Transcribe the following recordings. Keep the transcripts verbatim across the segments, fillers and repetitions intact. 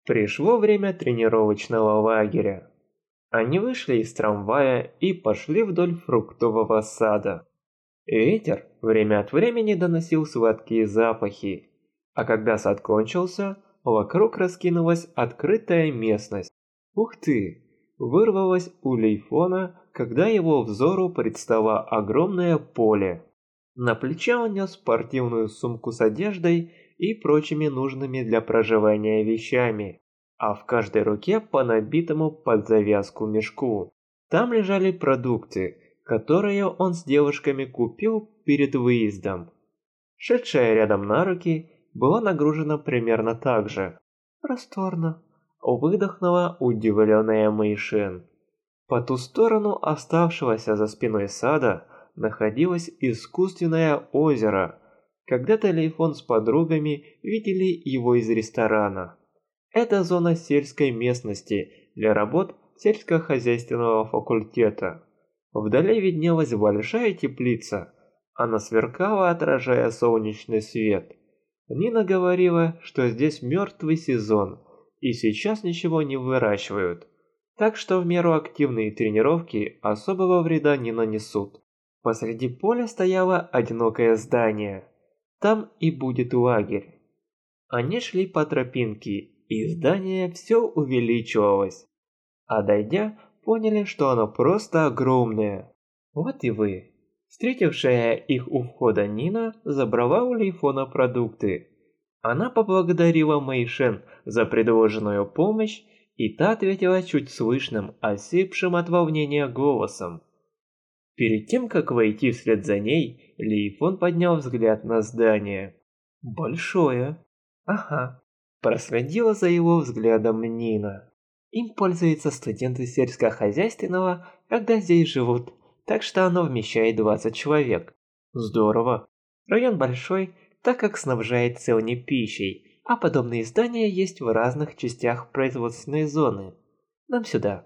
Пришло время тренировочного лагеря. Они вышли из трамвая и пошли вдоль фруктового сада. Ветер время от времени доносил сладкие запахи, а когда сад кончился, вокруг раскинулась открытая местность. Ух ты! Вырвалось у Лейфона, когда его взору предстало огромное поле. На плече он нес спортивную сумку с одеждой и прочими нужными для проживания вещами, а в каждой руке по набитому под завязку мешку. Там лежали продукты, которые он с девушками купил перед выездом. Шедшая рядом на руки была нагружена примерно так же. «Просторно», — выдохнула удивленная Мэйшин. По ту сторону оставшегося за спиной сада находилось искусственное озеро. Когда-то Лейфон с подругами видели его из ресторана. Это зона сельской местности для работ сельскохозяйственного факультета. Вдали виднелась большая теплица. Она сверкала, отражая солнечный свет. Нина говорила, что здесь мертвый сезон, и сейчас ничего не выращивают. Так что в меру активные тренировки особого вреда не нанесут. Посреди поля стояло одинокое здание. Там и будет лагерь. Они шли по тропинке, и здание все увеличивалось. А дойдя, поняли, что оно просто огромное. Вот и вы. Встретившая их у входа Нина забрала у Лейфона продукты. Она поблагодарила Мэйшен за предложенную помощь, и та ответила чуть слышным, осипшим от волнения голосом. Перед тем, как войти вслед за ней, Лейфон поднял взгляд на здание. Большое. Ага. Проследила за его взглядом Нина. Им пользуются студенты сельскохозяйственного, когда здесь живут, так что оно вмещает двадцать человек. Здорово. Район большой, так как снабжает целыми пищей, а подобные здания есть в разных частях производственной зоны. Нам сюда.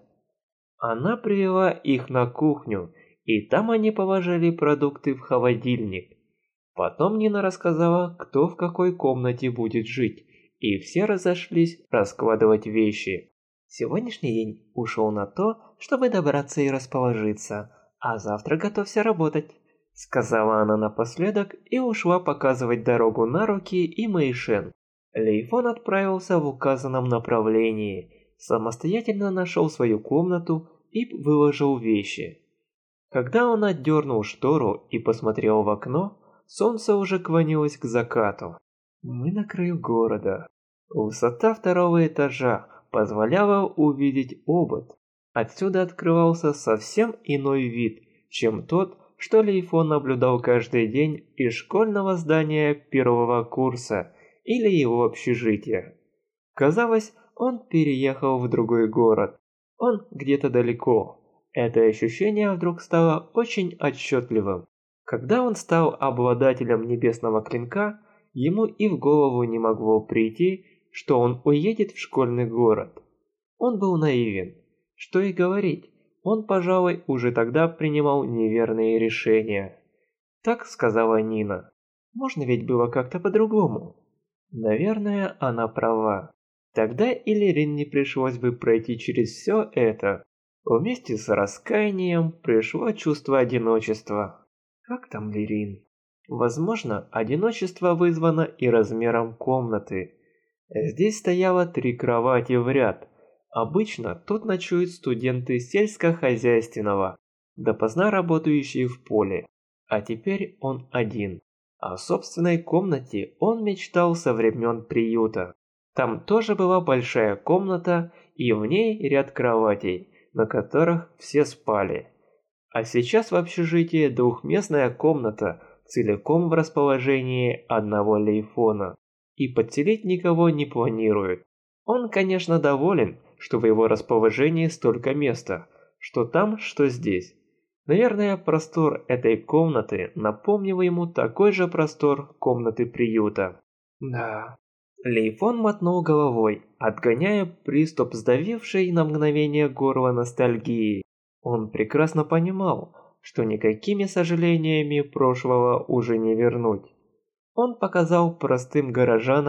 Она привела их на кухню, и там они положили продукты в холодильник. Потом Нина рассказала, кто в какой комнате будет жить, и все разошлись раскладывать вещи. Сегодняшний день ушел на то, чтобы добраться и расположиться, а завтра готовься работать, сказала она напоследок и ушла показывать дорогу на руки и Мэйшен. Лейфон отправился в указанном направлении, самостоятельно нашел свою комнату и выложил вещи. Когда он отдернул штору и посмотрел в окно, солнце уже клонилось к закату. Мы на краю города. Высота второго этажа позволяла увидеть обод. Отсюда открывался совсем иной вид, чем тот, что Лейфон наблюдал каждый день из школьного здания первого курса или его общежития. Казалось, он переехал в другой город. Он где-то далеко. Это ощущение вдруг стало очень отчетливым. Когда он стал обладателем небесного клинка, ему и в голову не могло прийти, что он уедет в школьный город. Он был наивен. Что и говорить, он, пожалуй, уже тогда принимал неверные решения. Так сказала Нина. Можно ведь было как-то по-другому. Наверное, она права. Тогда и Лерин не пришлось бы пройти через все это. Вместе с раскаянием пришло чувство одиночества. Как там Лерин? Возможно, одиночество вызвано и размером комнаты. Здесь стояло три кровати в ряд. Обычно тут ночуют студенты сельскохозяйственного, допоздна работающие в поле. А теперь он один. О собственной комнате он мечтал со времен приюта. Там тоже была большая комната, и в ней ряд кроватей, на которых все спали. А сейчас в общежитии двухместная комната, целиком в расположении одного Лейфона. И подселить никого не планирует. Он, конечно, доволен, что в его расположении столько места, что там, что здесь. Наверное, простор этой комнаты напомнил ему такой же простор комнаты приюта. Да. Лейфон мотнул головой, отгоняя приступ сдавившей на мгновение горло ностальгии. Он прекрасно понимал, что никакими сожалениями прошлого уже не вернуть. Он показал простым горожанам,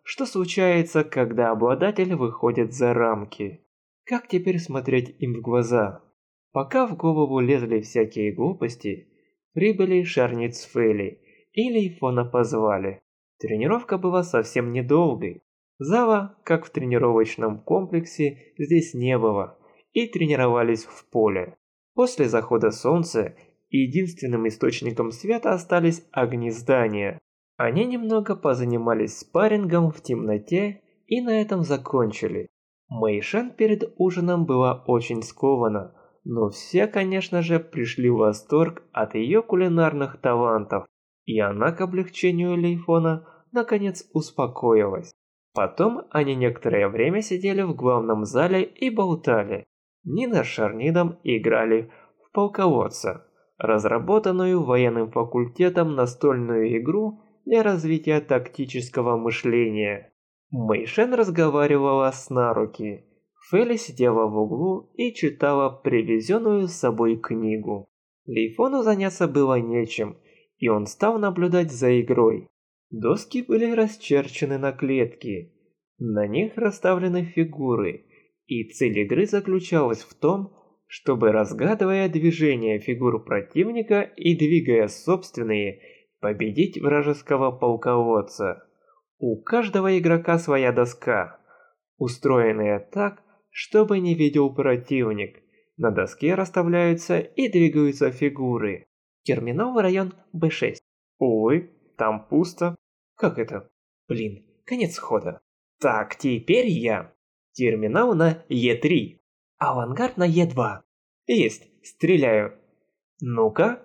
что случается, когда обладатель выходит за рамки. Как теперь смотреть им в глаза? Пока в голову лезли всякие глупости, прибыли Шарнит с Фейли и Лейфона позвали. Тренировка была совсем недолгой. Зала, как в тренировочном комплексе, здесь не было, и тренировались в поле. После захода солнца единственным источником света остались огни здания. Они немного позанимались спаррингом в темноте и на этом закончили. Мэйшен перед ужином была очень скована, но все, конечно же, пришли в восторг от ее кулинарных талантов, и она к облегчению Лейфона наконец успокоилась. Потом они некоторое время сидели в главном зале и болтали. Нина с Шарнидом играли в полководца, разработанную военным факультетом настольную игру для развития тактического мышления. Мэйшен разговаривала с Наруки. Фэли сидела в углу и читала привезенную с собой книгу. Лейфону заняться было нечем, и он стал наблюдать за игрой. Доски были расчерчены на клетки. На них расставлены фигуры, и цель игры заключалась в том, чтобы, разгадывая движения фигур противника и двигая собственные, победить вражеского полководца. У каждого игрока своя доска, устроенная так, чтобы не видел противник. На доске расставляются и двигаются фигуры. Терминовый район Бэ шесть. Увы, там пусто. Как это? Блин, конец хода. Так, теперь я. Терминал на Е три. Авангард на Е два. Есть, стреляю. Ну-ка.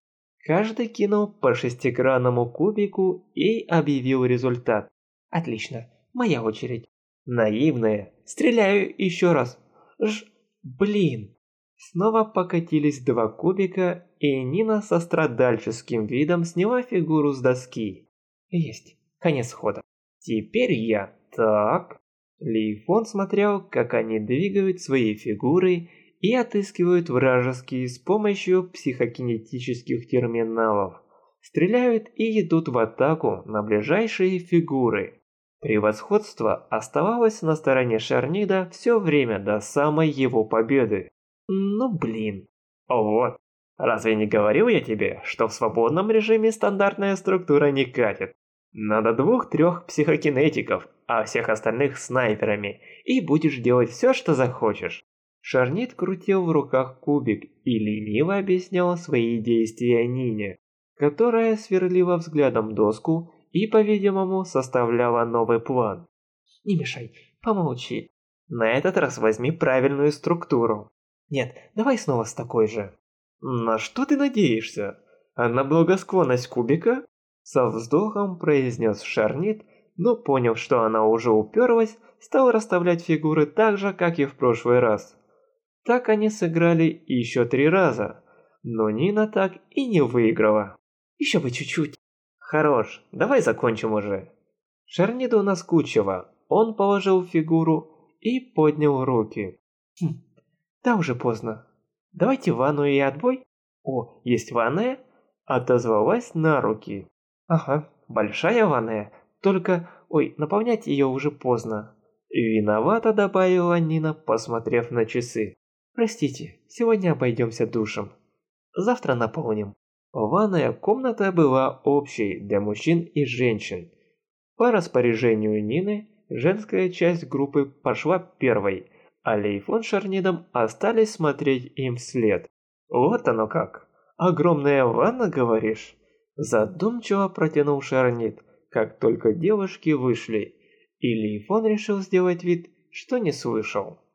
Каждый кинул по шестигранному кубику и объявил результат. Отлично, моя очередь. Наивная. Стреляю еще раз. Ж... Блин. Снова покатились два кубика, и Нина со страдальческим видом сняла фигуру с доски. Есть, конец хода. Теперь я. Так. Лейфон смотрел, как они двигают свои фигуры и отыскивают вражеские с помощью психокинетических терминалов. Стреляют и идут в атаку на ближайшие фигуры. Превосходство оставалось на стороне Шарнида все время до самой его победы. Ну блин. Вот. Разве не говорил я тебе, что в свободном режиме стандартная структура не катит? Надо двух-трех психокинетиков, а всех остальных снайперами, и будешь делать все, что захочешь. Шарнид крутил в руках кубик и лениво объяснял свои действия Нине, которая сверлила взглядом доску и, по-видимому, составляла новый план. Не мешай, помолчи. На этот раз возьми правильную структуру. Нет, давай снова с такой же. На что ты надеешься? А на благосклонность кубика? Со вздохом произнес Шарнид, но поняв, что она уже уперлась, стал расставлять фигуры так же, как и в прошлый раз. Так они сыграли еще три раза, но Нина так и не выиграла. Еще бы чуть-чуть. Хорош, давай закончим уже. Шарниду наскучило, он положил фигуру и поднял руки. Хм, да уже поздно. Давайте ванную и отбой. О, есть ванная? Отозвалась на руки. Ага, большая ванная, только, ой, наполнять ее уже поздно. Виновато добавила Нина, посмотрев на часы. Простите, сегодня обойдемся душем. Завтра наполним. Ванная комната была общей для мужчин и женщин. По распоряжению Нины, женская часть группы пошла первой, а Лейфон с Шарнидом остались смотреть им вслед. Вот оно как. Огромная ванна, говоришь? Задумчиво протянул Шарнид, как только девушки вышли, и Лейфон решил сделать вид, что не слышал.